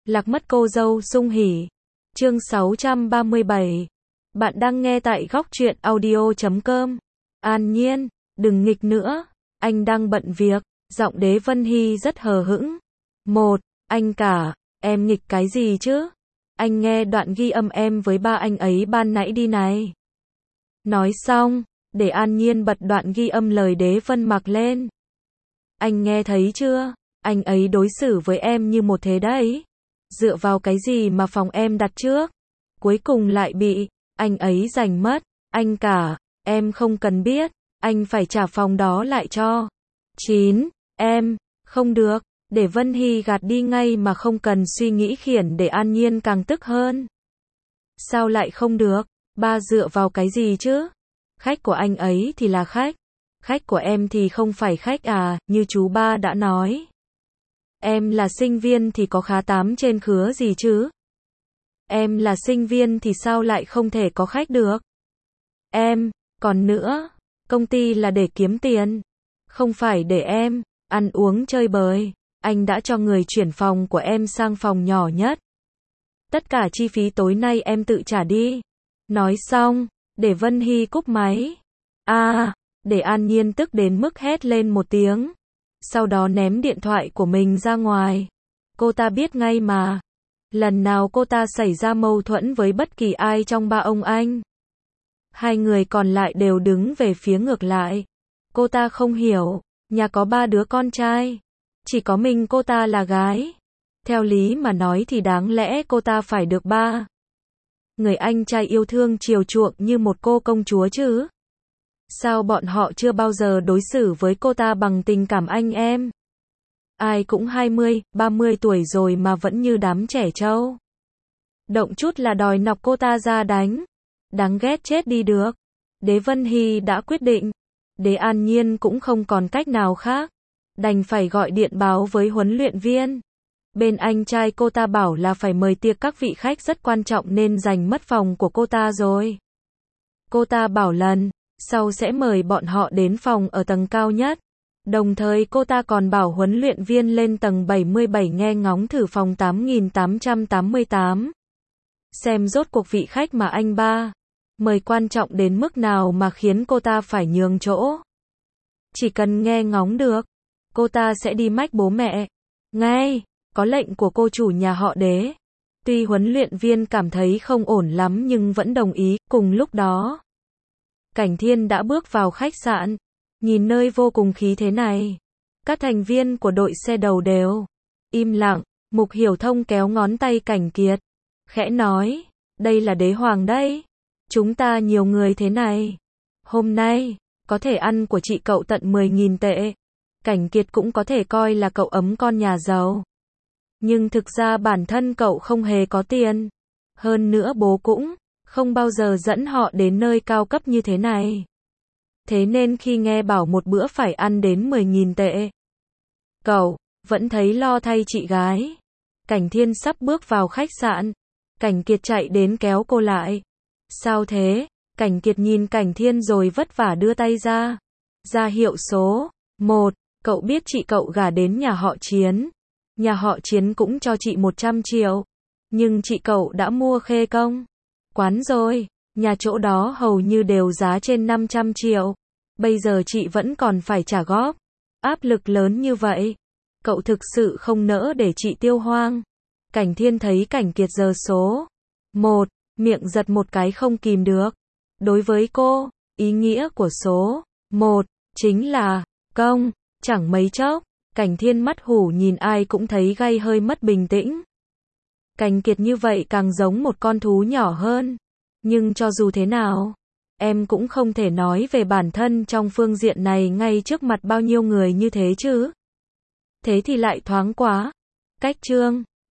Lạc mất cô dâu sung hỉ. Chương 637. Bạn đang nghe tại góc truyện audio.com. An Nhiên, đừng nghịch nữa, anh đang bận việc. Giọng Đế Vân Hy rất hờ hững. Anh cả, em nghịch cái gì chứ? Anh nghe đoạn ghi âm em với ba anh ấy ban nãy đi này. Nói xong, để An Nhiên bật đoạn ghi âm lời Đế Vân Mặc lên. Anh nghe thấy chưa? Anh ấy đối xử với em như một thế đấy. Dựa vào cái gì mà phòng em đặt trước, cuối cùng lại bị anh ấy giành mất. Anh cả, em không cần biết, anh phải trả phòng đó lại cho. Em, không được, để Vân Hy gạt đi ngay mà không cần suy nghĩ, khiển để An Nhiên càng tức hơn. Sao lại không được? Ba dựa vào cái gì chứ? Khách của anh ấy thì là khách, khách của em thì không phải khách à, như chú ba đã nói. Em là sinh viên thì có khá 8 trên khứa gì chứ? Em là sinh viên thì sao lại không thể có khách được? Còn nữa, công ty là để kiếm tiền, không phải để em ăn uống chơi bời. Anh đã cho người chuyển phòng của em sang phòng nhỏ nhất. Tất cả chi phí tối nay em tự trả đi. Nói xong, để Vân Hy cúp máy. Để An Nhiên tức đến mức hét lên một tiếng. Sau đó ném điện thoại của mình ra ngoài. Cô ta biết ngay mà. Lần nào cô ta xảy ra mâu thuẫn với bất kỳ ai trong ba ông anh, hai người còn lại đều đứng về phía ngược lại. Cô ta không hiểu, nhà có 3 đứa con trai, chỉ có mình cô ta là gái. Theo lý mà nói thì đáng lẽ cô ta phải được 3 người anh trai yêu thương chiều chuộng như một cô công chúa chứ. Sao bọn họ chưa bao giờ đối xử với cô ta bằng tình cảm anh em? Ai cũng 20, 30 tuổi rồi mà vẫn như đám trẻ trâu. Động chút là đòi nọc cô ta ra đánh. Đáng ghét chết đi được. Đế Vân Hy đã quyết định. Đế An Nhiên cũng không còn cách nào khác. Đành phải gọi điện báo với huấn luyện viên. Bên anh trai cô ta bảo là phải mời tiệc các vị khách rất quan trọng nên giành mất phòng của cô ta rồi. Cô ta bảo lần sau sẽ mời bọn họ đến phòng ở tầng cao nhất. Đồng thời cô ta còn bảo huấn luyện viên lên tầng 77 nghe ngóng thử phòng 8888. Xem rốt cuộc vị khách mà anh ba mời quan trọng đến mức nào mà khiến cô ta phải nhường chỗ. Chỉ cần nghe ngóng được, cô ta sẽ đi mách bố mẹ ngay. Có lệnh của cô chủ nhà họ Đế. Tuy huấn luyện viên cảm thấy không ổn lắm nhưng vẫn đồng ý. Cùng lúc đó, Cảnh Thiên đã bước vào khách sạn. Nhìn nơi vô cùng khí thế này, các thành viên của đội xe đầu đều im lặng. Mục Hiểu Thông kéo ngón tay Cảnh Kiệt, khẽ nói, đây là Đế Hoàng đấy. Chúng ta nhiều người thế này, hôm nay có thể ăn của chị cậu tận 10.000 tệ. Cảnh Kiệt cũng có thể coi là cậu ấm con nhà giàu. Nhưng thực ra bản thân cậu không hề có tiền. Hơn nữa bố cũng không bao giờ dẫn họ đến nơi cao cấp như thế này. Thế nên khi nghe bảo một bữa phải ăn đến 10.000 tệ, cậu vẫn thấy lo thay chị gái. Cảnh Thiên sắp bước vào khách sạn. Cảnh Kiệt chạy đến kéo cô lại. Sao thế? Cảnh Kiệt nhìn Cảnh Thiên rồi vất vả đưa tay ra. Ra hiệu số 1. Cậu biết chị cậu gả đến nhà họ Chiến. Nhà họ Chiến cũng cho chị 100 triệu. Nhưng chị cậu đã mua Khê Công quán rồi. Nhà chỗ đó hầu như đều giá trên 500 triệu. Bây giờ chị vẫn còn phải trả góp. Áp lực lớn như vậy, cậu thực sự không nỡ để chị tiêu hoang. Cảnh Thiên thấy Cảnh Kiệt giờ số 1, miệng giật một cái không kìm được. Đối với cô, ý nghĩa của số 1 chính là công. Chẳng mấy chốc, Cảnh Thiên mắt hủ nhìn ai cũng thấy gay hơi mất bình tĩnh. Cảnh Kiệt như vậy càng giống một con thú nhỏ hơn. Nhưng cho dù thế nào, em cũng không thể nói về bản thân trong phương diện này ngay trước mặt bao nhiêu người như thế chứ. Thế thì lại thoáng quá. Cách chương